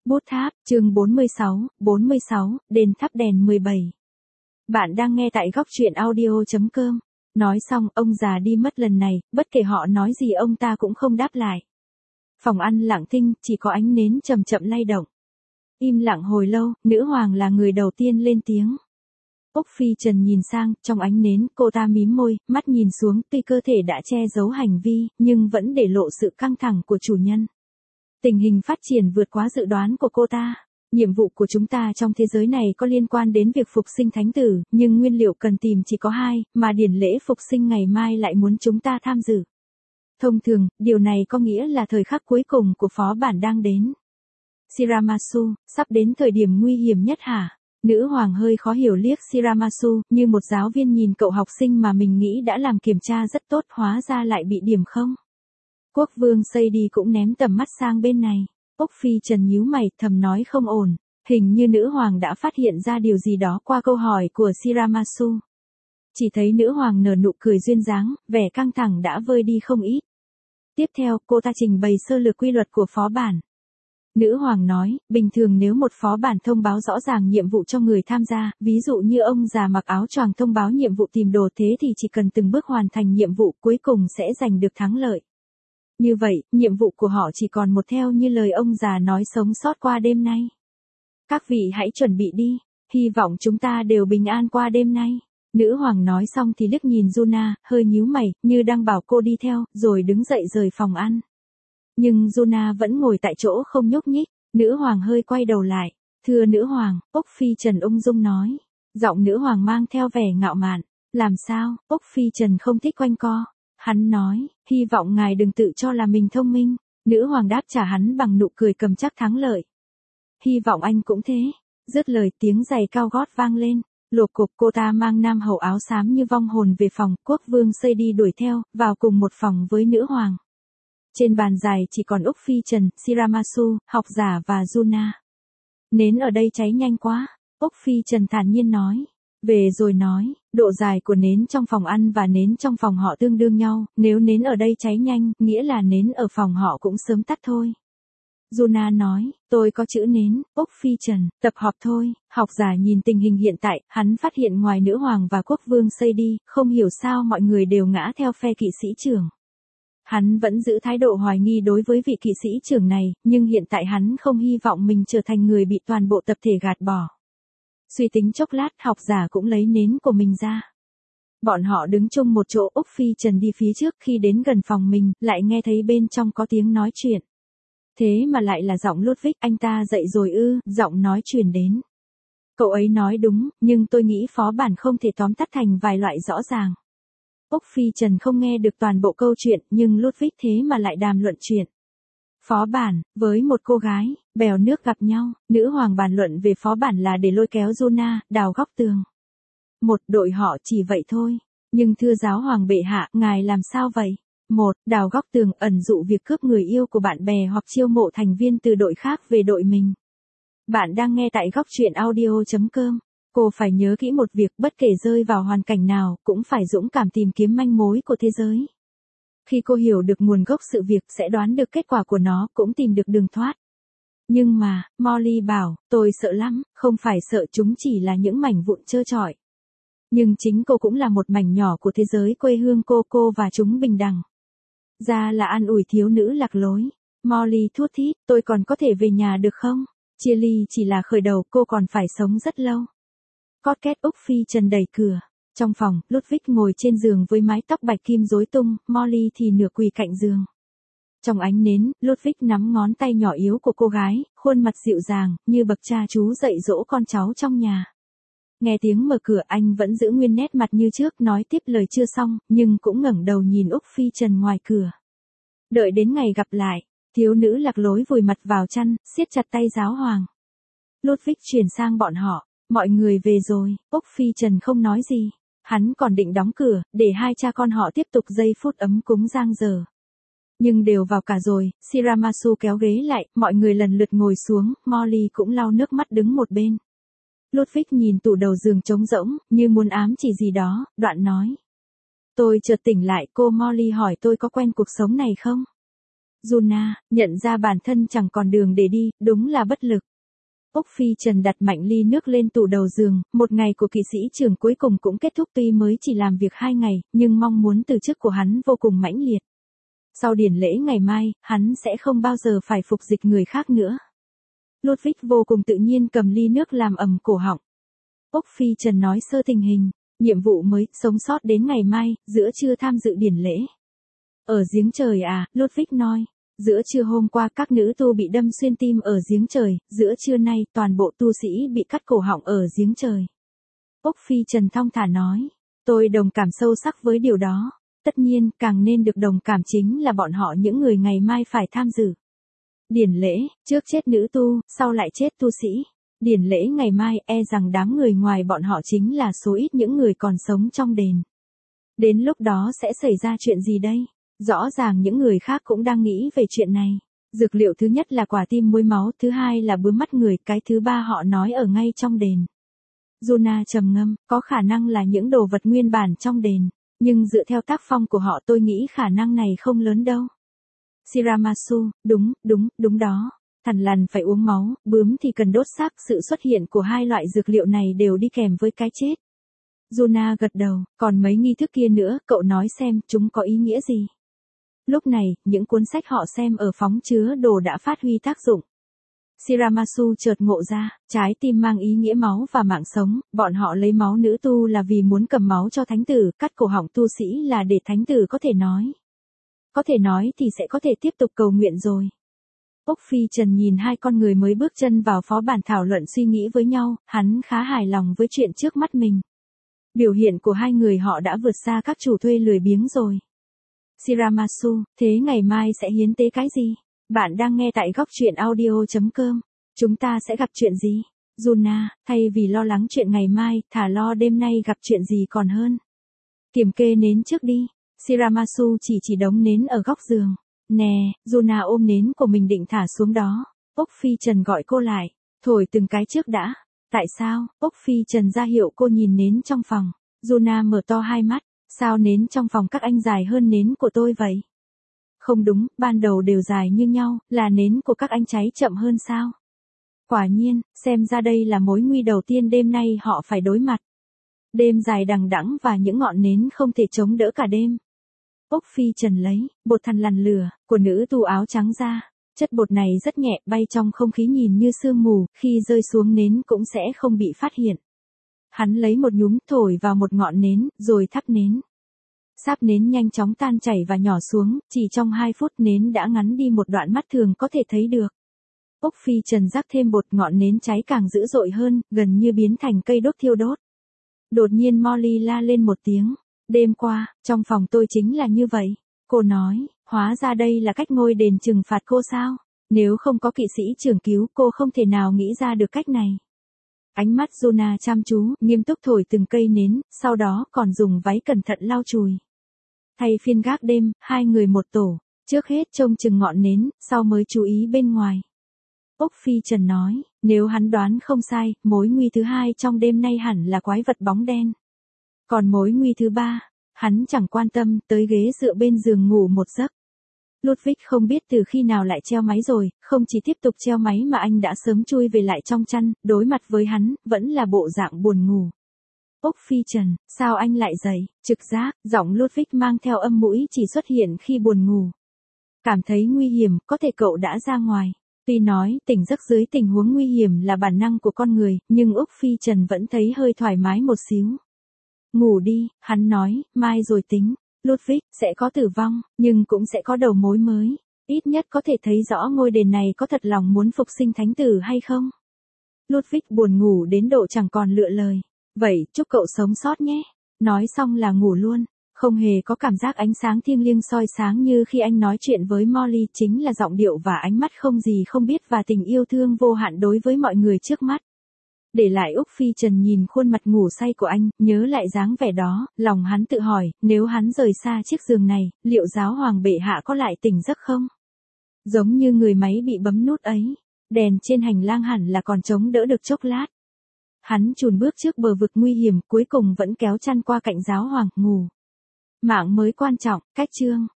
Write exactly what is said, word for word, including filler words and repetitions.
Bút tháp, chương bốn mươi sáu, bốn mươi sáu, đền thắp đèn mười bảy. Bạn đang nghe tại góc truyện audio chấm com. Nói xong, ông già đi mất lần này, bất kể họ nói gì ông ta cũng không đáp lại. Phòng ăn lặng thinh, chỉ có ánh nến chậm chậm lay động. Im lặng hồi lâu, nữ hoàng là người đầu tiên lên tiếng. Úc Phi Trần nhìn sang, trong ánh nến, cô ta mím môi, mắt nhìn xuống, tuy cơ thể đã che giấu hành vi, nhưng vẫn để lộ sự căng thẳng của chủ nhân. Tình hình phát triển vượt quá dự đoán của cô ta. Nhiệm vụ của chúng ta trong thế giới này có liên quan đến việc phục sinh thánh tử, nhưng nguyên liệu cần tìm chỉ có hai, mà điển lễ phục sinh ngày mai lại muốn chúng ta tham dự. Thông thường, điều này có nghĩa là thời khắc cuối cùng của phó bản đang đến. Shiramasu, sắp đến thời điểm nguy hiểm nhất hả? Nữ hoàng hơi khó hiểu liếc Shiramasu, như một giáo viên nhìn cậu học sinh mà mình nghĩ đã làm kiểm tra rất tốt hóa ra lại bị điểm không. Quốc vương Seidi cũng ném tầm mắt sang bên này. Úc Phi Trần nhíu mày, thầm nói không ổn. Hình như nữ hoàng đã phát hiện ra điều gì đó qua câu hỏi của Shiramasu. Chỉ thấy nữ hoàng nở nụ cười duyên dáng, vẻ căng thẳng đã vơi đi không ít. Tiếp theo, cô ta trình bày sơ lược quy luật của phó bản. Nữ hoàng nói, bình thường nếu một phó bản thông báo rõ ràng nhiệm vụ cho người tham gia, ví dụ như ông già mặc áo choàng thông báo nhiệm vụ tìm đồ thế thì chỉ cần từng bước hoàn thành nhiệm vụ cuối cùng sẽ giành được thắng lợi. Như vậy, nhiệm vụ của họ chỉ còn một theo như lời ông già nói sống sót qua đêm nay. Các vị hãy chuẩn bị đi, hy vọng chúng ta đều bình an qua đêm nay. Nữ hoàng nói xong thì liếc nhìn Yuna, hơi nhíu mày, như đang bảo cô đi theo, rồi đứng dậy rời phòng ăn. Nhưng Yuna vẫn ngồi tại chỗ không nhúc nhích, nữ hoàng hơi quay đầu lại. Thưa nữ hoàng, Úc Phi Trần ung dung nói. Giọng nữ hoàng mang theo vẻ ngạo mạn. Làm sao, Úc Phi Trần không thích quanh co. Hắn nói, hy vọng ngài đừng tự cho là mình thông minh. Nữ hoàng đáp trả hắn bằng nụ cười cầm chắc thắng lợi. Hy vọng anh cũng thế. Dứt lời tiếng giày cao gót vang lên. Lột cục cô ta mang nam hầu áo xám như vong hồn về phòng. Quốc vương Seidi đuổi theo, vào cùng một phòng với nữ hoàng. Trên bàn dài chỉ còn Úc Phi Trần, Shiramasu, học giả và Yuna. Nến ở đây cháy nhanh quá. Úc Phi Trần thản nhiên nói. Về rồi nói, độ dài của nến trong phòng ăn và nến trong phòng họ tương đương nhau, nếu nến ở đây cháy nhanh, nghĩa là nến ở phòng họ cũng sớm tắt thôi. Yuna nói, tôi có chữ nến. Úc Phi Trần, tập họp thôi. Học giả nhìn tình hình hiện tại, hắn phát hiện ngoài nữ hoàng và quốc vương Seidi, không hiểu sao mọi người đều ngã theo phe kỵ sĩ trưởng. Hắn vẫn giữ thái độ hoài nghi đối với vị kỵ sĩ trưởng này, nhưng hiện tại hắn không hy vọng mình trở thành người bị toàn bộ tập thể gạt bỏ. Suy tính chốc lát, học giả cũng lấy nến của mình ra. Bọn họ đứng chung một chỗ. Úc Phi Trần đi phía trước, khi đến gần phòng mình, lại nghe thấy bên trong có tiếng nói chuyện. Thế mà lại là giọng Ludwig. Anh ta dậy rồi ư? Giọng nói truyền đến. Cậu ấy nói đúng, nhưng tôi nghĩ phó bản không thể tóm tắt thành vài loại rõ ràng. Úc Phi Trần không nghe được toàn bộ câu chuyện, nhưng Ludwig thế mà lại đàm luận chuyện. Phó bản, với một cô gái, bèo nước gặp nhau, nữ hoàng bàn luận về phó bản là để lôi kéo Yuna, đào góc tường. Một, đội họ chỉ vậy thôi. Nhưng thưa giáo hoàng bệ hạ, ngài làm sao vậy? Một, đào góc tường ẩn dụ việc cướp người yêu của bạn bè hoặc chiêu mộ thành viên từ đội khác về đội mình. Bạn đang nghe tại góc truyện audio chấm com. Cô phải nhớ kỹ một việc, bất kể rơi vào hoàn cảnh nào, cũng phải dũng cảm tìm kiếm manh mối của thế giới. Khi cô hiểu được nguồn gốc sự việc, sẽ đoán được kết quả của nó, cũng tìm được đường thoát. Nhưng mà, Molly bảo, tôi sợ lắm, không phải sợ chúng chỉ là những mảnh vụn trơ trọi. Nhưng chính cô cũng là một mảnh nhỏ của thế giới quê hương cô, cô và chúng bình đẳng. Ra là an ủi thiếu nữ lạc lối. Molly thút thít, tôi còn có thể về nhà được không? Chia ly chỉ là khởi đầu, cô còn phải sống rất lâu. Cót két. Úc Phi Trần đẩy cửa. Trong phòng, Ludwig ngồi trên giường với mái tóc bạch kim rối tung, Molly thì nửa quỳ cạnh giường. Trong ánh nến, Ludwig nắm ngón tay nhỏ yếu của cô gái, khuôn mặt dịu dàng, như bậc cha chú dạy dỗ con cháu trong nhà. Nghe tiếng mở cửa, anh vẫn giữ nguyên nét mặt như trước, nói tiếp lời chưa xong, nhưng cũng ngẩng đầu nhìn Úc Phi Trần ngoài cửa. Đợi đến ngày gặp lại, thiếu nữ lạc lối vùi mặt vào chăn, siết chặt tay giáo hoàng. Ludwig chuyển sang bọn họ. Mọi người về rồi. Úc Phi Trần không nói gì. Hắn còn định đóng cửa, để hai cha con họ tiếp tục giây phút ấm cúng giang dở. Nhưng đều vào cả rồi, Shiramasu kéo ghế lại, mọi người lần lượt ngồi xuống, Molly cũng lau nước mắt đứng một bên. Ludwig nhìn tủ đầu giường trống rỗng, như muốn ám chỉ gì đó, đoạn nói. Tôi chợt tỉnh lại, cô Molly hỏi tôi có quen cuộc sống này không? Juna, nhận ra bản thân chẳng còn đường để đi, đúng là bất lực. Úc Phi Trần đặt mạnh ly nước lên tủ đầu giường, một ngày của kỵ sĩ trưởng cuối cùng cũng kết thúc tuy mới chỉ làm việc hai ngày, nhưng mong muốn từ chức của hắn vô cùng mãnh liệt. Sau điển lễ ngày mai, hắn sẽ không bao giờ phải phục dịch người khác nữa. Ludwig vô cùng tự nhiên cầm ly nước làm ẩm cổ họng. Úc Phi Trần nói sơ tình hình, nhiệm vụ mới, sống sót đến ngày mai, giữa trưa tham dự điển lễ. Ở giếng trời à, Ludwig nói. Giữa trưa hôm qua các nữ tu bị đâm xuyên tim ở giếng trời, giữa trưa nay toàn bộ tu sĩ bị cắt cổ họng ở giếng trời. Úc Phi Trần thong thả nói, tôi đồng cảm sâu sắc với điều đó. Tất nhiên, càng nên được đồng cảm chính là bọn họ những người ngày mai phải tham dự. Điển lễ, trước chết nữ tu, sau lại chết tu sĩ. Điển lễ ngày mai e rằng đám người ngoài bọn họ chính là số ít những người còn sống trong đền. Đến lúc đó sẽ xảy ra chuyện gì đây? Rõ ràng những người khác cũng đang nghĩ về chuyện này. Dược liệu thứ nhất là quả tim muối máu, thứ hai là bướm mắt người, cái thứ ba họ nói ở ngay trong đền. Juna trầm ngâm, có khả năng là những đồ vật nguyên bản trong đền, nhưng dựa theo tác phong của họ tôi nghĩ khả năng này không lớn đâu. Shiramasu, đúng, đúng, đúng đó. Thằn lằn phải uống máu, bướm thì cần đốt xác, sự xuất hiện của hai loại dược liệu này đều đi kèm với cái chết. Juna gật đầu, còn mấy nghi thức kia nữa, cậu nói xem, chúng có ý nghĩa gì? Lúc này, những cuốn sách họ xem ở phóng chứa đồ đã phát huy tác dụng. Shiramasu chợt ngộ ra, trái tim mang ý nghĩa máu và mạng sống, bọn họ lấy máu nữ tu là vì muốn cầm máu cho thánh tử, cắt cổ họng tu sĩ là để thánh tử có thể nói. Có thể nói thì sẽ có thể tiếp tục cầu nguyện rồi. Úc Phi Trần nhìn hai con người mới bước chân vào phó bản thảo luận suy nghĩ với nhau, hắn khá hài lòng với chuyện trước mắt mình. Biểu hiện của hai người họ đã vượt xa các chủ thuê lười biếng rồi. Shiramasu, thế ngày mai sẽ hiến tế cái gì? Bạn đang nghe tại góc truyện audio chấm com. Chúng ta sẽ gặp chuyện gì? Juna, thay vì lo lắng chuyện ngày mai, thà lo đêm nay gặp chuyện gì còn hơn. Kiểm kê nến trước đi. Shiramasu chỉ chỉ đống nến ở góc giường. Nè, Juna ôm nến của mình định thả xuống đó. Úc Phi Trần gọi cô lại. Thổi từng cái trước đã. Tại sao? Úc Phi Trần ra hiệu cô nhìn nến trong phòng. Juna mở to hai mắt. Sao nến trong phòng các anh dài hơn nến của tôi vậy? Không đúng, ban đầu đều dài như nhau, là nến của các anh cháy chậm hơn sao? Quả nhiên, xem ra đây là mối nguy đầu tiên đêm nay họ phải đối mặt. Đêm dài đằng đẵng và những ngọn nến không thể chống đỡ cả đêm. Úc Phi Trần lấy bột thằn lằn lửa của nữ tu áo trắng ra. Chất bột này rất nhẹ, bay trong không khí nhìn như sương mù, khi rơi xuống nến cũng sẽ không bị phát hiện. Hắn lấy một nhúm thổi vào một ngọn nến, rồi thắp nến. Sáp nến nhanh chóng tan chảy và nhỏ xuống, chỉ trong hai phút nến đã ngắn đi một đoạn mắt thường có thể thấy được. Úc Phi Trần rắc thêm bột, ngọn nến cháy càng dữ dội hơn, gần như biến thành cây đốt thiêu đốt. Đột nhiên Molly la lên một tiếng. Đêm qua, trong phòng tôi chính là như vậy. Cô nói, hóa ra đây là cách ngôi đền trừng phạt cô sao? Nếu không có kỵ sĩ trưởng cứu cô không thể nào nghĩ ra được cách này. Ánh mắt Juna chăm chú, nghiêm túc thổi từng cây nến, sau đó còn dùng váy cẩn thận lau chùi. Thay phiên gác đêm, hai người một tổ, trước hết trông chừng ngọn nến, sau mới chú ý bên ngoài. Úc Phi Trần nói, nếu hắn đoán không sai, mối nguy thứ hai trong đêm nay hẳn là quái vật bóng đen. Còn mối nguy thứ ba, hắn chẳng quan tâm, tới ghế dựa bên giường ngủ một giấc. Ludwig không biết từ khi nào lại treo máy rồi, không chỉ tiếp tục treo máy mà anh đã sớm chui về lại trong chăn, đối mặt với hắn, vẫn là bộ dạng buồn ngủ. Úc Phi Trần, sao anh lại dậy? Trực giác, giọng Ludwig mang theo âm mũi chỉ xuất hiện khi buồn ngủ. Cảm thấy nguy hiểm, có thể cậu đã ra ngoài. Tuy nói, tỉnh giấc dưới tình huống nguy hiểm là bản năng của con người, nhưng Úc Phi Trần vẫn thấy hơi thoải mái một xíu. Ngủ đi, hắn nói, mai rồi tính. Ludwig, sẽ có tử vong, nhưng cũng sẽ có đầu mối mới. Ít nhất có thể thấy rõ ngôi đền này có thật lòng muốn phục sinh thánh tử hay không. Ludwig buồn ngủ đến độ chẳng còn lựa lời. Vậy, chúc cậu sống sót nhé. Nói xong là ngủ luôn. Không hề có cảm giác ánh sáng thiêng liêng soi sáng như khi anh nói chuyện với Molly, chính là giọng điệu và ánh mắt không gì không biết và tình yêu thương vô hạn đối với mọi người trước mắt. Để lại Úc Phi Trần nhìn khuôn mặt ngủ say của anh, nhớ lại dáng vẻ đó, lòng hắn tự hỏi, nếu hắn rời xa chiếc giường này, liệu giáo hoàng bệ hạ có lại tỉnh giấc không? Giống như người máy bị bấm nút ấy, đèn trên hành lang hẳn là còn chống đỡ được chốc lát. Hắn chùn bước trước bờ vực nguy hiểm, cuối cùng vẫn kéo chăn qua cạnh giáo hoàng, ngủ. Mạng mới quan trọng, cách chương.